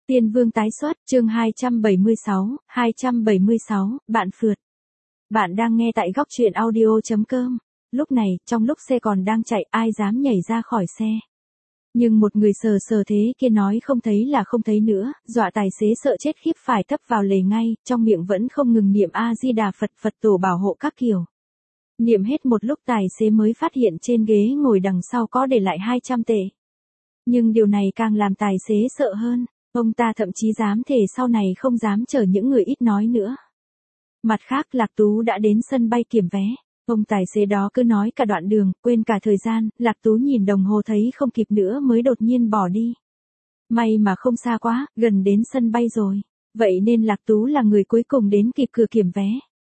Tiên Vương tái xuất, chương 276, bạn phượt. Bạn đang nghe tại góc truyện audio.com. Lúc này, trong lúc xe còn đang chạy, ai dám nhảy ra khỏi xe. Nhưng một người sờ sờ thế kia nói không thấy là không thấy nữa, dọa tài xế sợ chết khiếp phải thấp vào lề ngay, trong miệng vẫn không ngừng niệm A-di-đà Phật, Phật tổ bảo hộ các kiểu. Niệm hết một lúc tài xế mới phát hiện trên ghế ngồi đằng sau có để lại 200 tệ. Nhưng điều này càng làm tài xế sợ hơn. Ông ta thậm chí dám thề sau này không dám chở những người ít nói nữa. Mặt khác Lạc Tú đã đến sân bay kiểm vé. Ông tài xế đó cứ nói cả đoạn đường, quên cả thời gian, Lạc Tú nhìn đồng hồ thấy không kịp nữa mới đột nhiên bỏ đi. May mà không xa quá, gần đến sân bay rồi. Vậy nên Lạc Tú là người cuối cùng đến kịp cửa kiểm vé.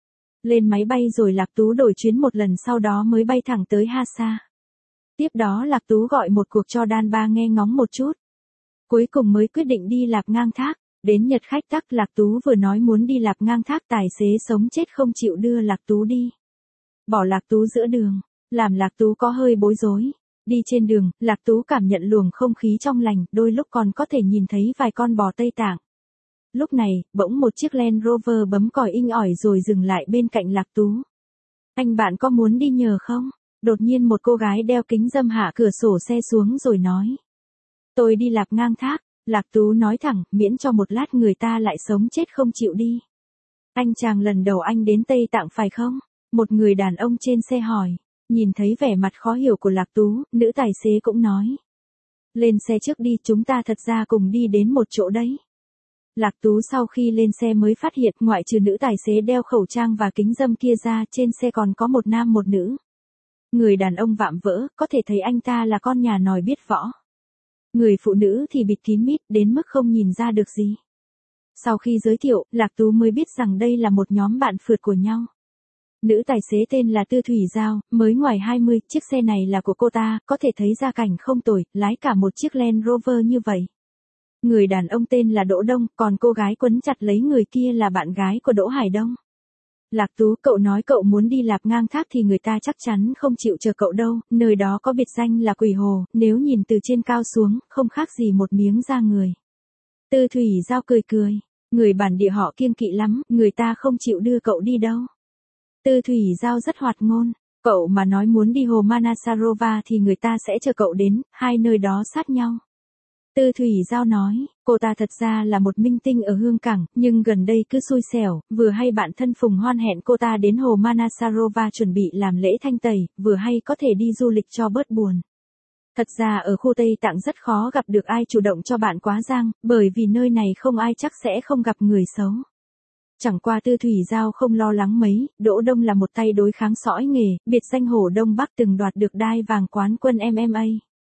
Lên máy bay rồi Lạc Tú đổi chuyến một lần sau đó mới bay thẳng tới Hasa. Tiếp đó Lạc Tú gọi một cuộc cho đàn ba nghe ngóng một chút. Cuối cùng mới quyết định đi Lạp Ngang Thác. Đến Nhật khách tắc Lạc Tú vừa nói muốn đi Lạp Ngang Thác tài xế sống chết không chịu đưa Lạc Tú đi. Bỏ Lạc Tú giữa đường, làm Lạc Tú có hơi bối rối. Đi trên đường, Lạc Tú cảm nhận luồng không khí trong lành, đôi lúc còn có thể nhìn thấy vài con bò Tây Tạng. Lúc này, bỗng một chiếc Land Rover bấm còi inh ỏi rồi dừng lại bên cạnh Lạc Tú. Anh bạn có muốn đi nhờ không? Đột nhiên một cô gái đeo kính râm hạ cửa sổ xe xuống rồi nói. Tôi đi Lạp Ngang Thác, Lạc Tú nói thẳng, miễn cho một lát người ta lại sống chết không chịu đi. Anh chàng lần đầu anh đến Tây Tạng phải không? Một người đàn ông trên xe hỏi, nhìn thấy vẻ mặt khó hiểu của Lạc Tú, nữ tài xế cũng nói. Lên xe trước đi, chúng ta thật ra cùng đi đến một chỗ đấy. Lạc Tú sau khi lên xe mới phát hiện ngoại trừ nữ tài xế đeo khẩu trang và kính râm kia ra trên xe còn có một nam một nữ. Người đàn ông vạm vỡ, có thể thấy anh ta là con nhà nòi biết võ. Người phụ nữ thì bịt kín mít đến mức không nhìn ra được gì. Sau khi giới thiệu, Lạc Tú mới biết rằng đây là một nhóm bạn phượt của nhau. Nữ tài xế tên là Tư Thủy Giao, mới ngoài 20, chiếc xe này là của cô ta, có thể thấy gia cảnh không tồi, lái cả một chiếc Land Rover như vậy. Người đàn ông tên là Đỗ Đông, còn cô gái quấn chặt lấy người kia là bạn gái của Đỗ Hải Đông. Lạc Tú, cậu nói cậu muốn đi Lạp Ngang Thác thì người ta chắc chắn không chịu chờ cậu đâu, nơi đó có biệt danh là Quỷ Hồ, nếu nhìn từ trên cao xuống, không khác gì một miếng da người. Tư Thủy Giao cười cười, người bản địa họ kiêng kỵ lắm, người ta không chịu đưa cậu đi đâu. Tư Thủy Giao rất hoạt ngôn, cậu mà nói muốn đi hồ Manasarova thì người ta sẽ chờ cậu đến, hai nơi đó sát nhau. Tư Thủy Giao nói, cô ta thật ra là một minh tinh ở Hương Cảng, nhưng gần đây cứ xui xẻo, vừa hay bạn thân Phùng Hoan hẹn cô ta đến hồ Manasarova chuẩn bị làm lễ thanh tẩy, vừa hay có thể đi du lịch cho bớt buồn. Thật ra ở khu Tây Tạng rất khó gặp được ai chủ động cho bạn quá giang, bởi vì nơi này không ai chắc sẽ không gặp người xấu. Chẳng qua Tư Thủy Giao không lo lắng mấy, Đỗ Đông là một tay đối kháng sõi nghề, biệt danh Hổ Đông Bắc từng đoạt được đai vàng quán quân MMA.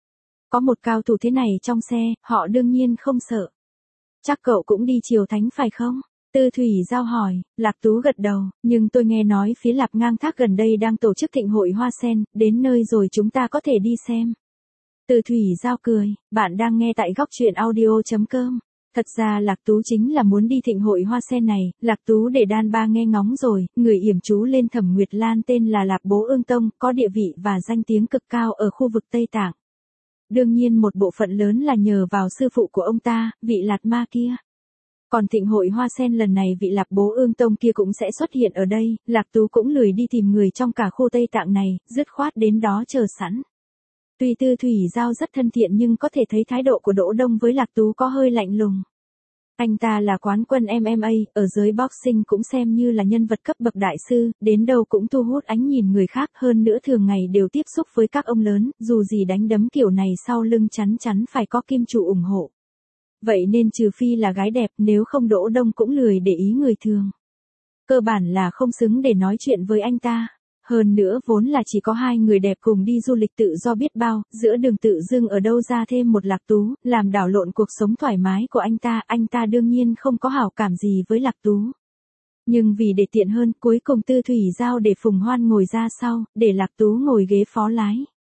Có một cao thủ thế này trong xe, họ đương nhiên không sợ. Chắc cậu cũng đi Triều Thánh phải không? Tư Thủy Giao hỏi, Lạc Tú gật đầu, nhưng tôi nghe nói phía Lạp Ngang Thác gần đây đang tổ chức thịnh hội hoa sen, đến nơi rồi chúng ta có thể đi xem. Tư Thủy Giao cười, bạn đang nghe tại góc truyện audio.com. Thật ra Lạc Tú chính là muốn đi thịnh hội hoa sen này, Lạc Tú để đàn ba nghe ngóng rồi, người yểm trú lên Thẩm Nguyệt Lan tên là Lạp Bố Ương Tông, có địa vị và danh tiếng cực cao ở khu vực Tây Tạng. Đương nhiên một bộ phận lớn là nhờ vào sư phụ của ông ta, vị Lạt Ma kia. Còn thịnh hội hoa sen lần này vị Lạp Bố Ương Tông kia cũng sẽ xuất hiện ở đây, Lạc Tú cũng lười đi tìm người trong cả khu Tây Tạng này, dứt khoát đến đó chờ sẵn. Tuy Tư Thủy Giao rất thân thiện nhưng có thể thấy thái độ của Đỗ Đông với Lạc Tú có hơi lạnh lùng. Anh ta là quán quân MMA, ở giới boxing cũng xem như là nhân vật cấp bậc đại sư, đến đâu cũng thu hút ánh nhìn người khác, hơn nữa thường ngày đều tiếp xúc với các ông lớn, dù gì đánh đấm kiểu này sau lưng chắn chắn phải có kim chủ ủng hộ. Vậy nên trừ phi là gái đẹp, nếu không Đỗ Đông cũng lười để ý người thường. Cơ bản là không xứng để nói chuyện với anh ta. Hơn nữa vốn là chỉ có hai người đẹp cùng đi du lịch tự do biết bao, giữa đường tự dưng ở đâu ra thêm một Lạc Tú, làm đảo lộn cuộc sống thoải mái của anh ta đương nhiên không có hảo cảm gì với Lạc Tú. Nhưng vì để tiện hơn, cuối cùng Tư Thủy Giao để Phùng Hoan ngồi ra sau, để Lạc Tú ngồi ghế phó lái.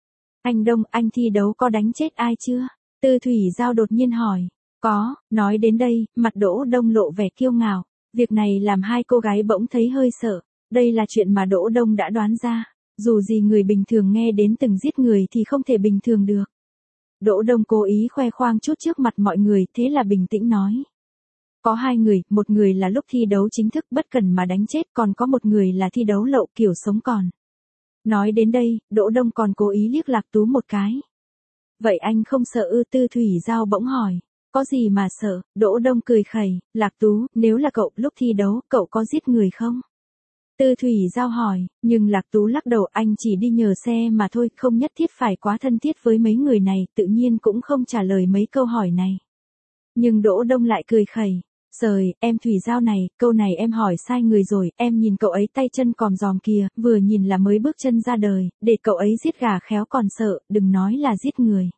Anh Đông, anh thi đấu có đánh chết ai chưa? Tư Thủy Giao đột nhiên hỏi. Có, nói đến đây, mặt Đỗ Đông lộ vẻ kiêu ngạo. Việc này làm hai cô gái bỗng thấy hơi sợ. Đây là chuyện mà Đỗ Đông đã đoán ra. Dù gì người bình thường nghe đến từng giết người thì không thể bình thường được. Đỗ Đông cố ý khoe khoang chút trước mặt mọi người, thế là bình tĩnh nói. Có hai người, một người là lúc thi đấu chính thức bất cần mà đánh chết, còn có một người là thi đấu lậu kiểu sống còn. Nói đến đây, Đỗ Đông còn cố ý liếc Lạc Tú một cái. Vậy anh không sợ ư? Tư Thủy Giao bỗng hỏi. Có gì mà sợ? Đỗ Đông cười khẩy. Lạc Tú, nếu là cậu, lúc thi đấu, cậu có giết người không? Tư Thủy Giao hỏi, nhưng Lạc Tú lắc đầu, anh chỉ đi nhờ xe mà thôi, không nhất thiết phải quá thân thiết với mấy người này, tự nhiên cũng không trả lời mấy câu hỏi này. Nhưng Đỗ Đông lại cười khẩy. Trời, em Thủy Giao này, câu này em hỏi sai người rồi, em nhìn cậu ấy tay chân còm giòm kìa, vừa nhìn là mới bước chân ra đời, để cậu ấy giết gà khéo còn sợ, đừng nói là giết người.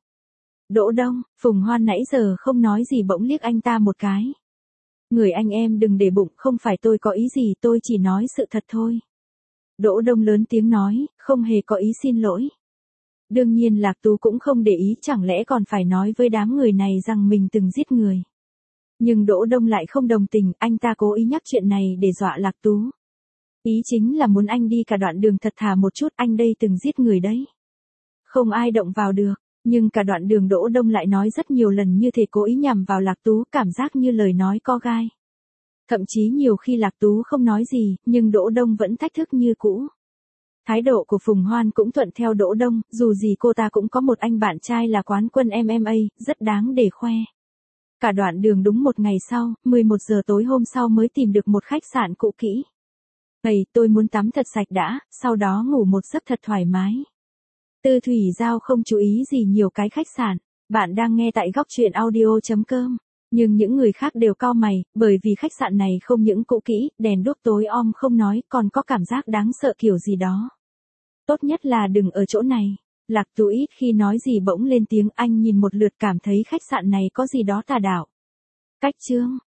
Đỗ Đông, Phùng Hoan nãy giờ không nói gì bỗng liếc anh ta một cái. Người anh em đừng để bụng, không phải tôi có ý gì, tôi chỉ nói sự thật thôi. Đỗ Đông lớn tiếng nói, không hề có ý xin lỗi. Đương nhiên Lạc Tú cũng không để ý, chẳng lẽ còn phải nói với đám người này rằng mình từng giết người. Nhưng Đỗ Đông lại không đồng tình, anh ta cố ý nhắc chuyện này để dọa Lạc Tú. Ý chính là muốn anh đi cả đoạn đường thật thà một chút, anh đây từng giết người đấy. Không ai động vào được, nhưng cả đoạn đường Đỗ Đông lại nói rất nhiều lần như thể cố ý nhằm vào Lạc Tú, cảm giác như lời nói có gai. Thậm chí nhiều khi Lạc Tú không nói gì, nhưng Đỗ Đông vẫn thách thức như cũ. Thái độ của Phùng Hoan cũng thuận theo Đỗ Đông, dù gì cô ta cũng có một anh bạn trai là quán quân MMA, rất đáng để khoe. Cả đoạn đường đúng một ngày sau, 11 giờ tối hôm sau mới tìm được một khách sạn cũ kỹ. Tôi muốn tắm thật sạch đã, sau đó ngủ một giấc thật thoải mái. Tư Thủy Giao không chú ý gì nhiều cái khách sạn. Bạn đang nghe tại góc truyện audio.com. Nhưng những người khác đều cau mày, bởi vì khách sạn này không những cũ kỹ, đèn đuốc tối om không nói, còn có cảm giác đáng sợ kiểu gì đó. Tốt nhất là đừng ở chỗ này. Lạc Tú ít khi nói gì bỗng lên tiếng, anh nhìn một lượt cảm thấy khách sạn này có gì đó tà đạo. Cách chương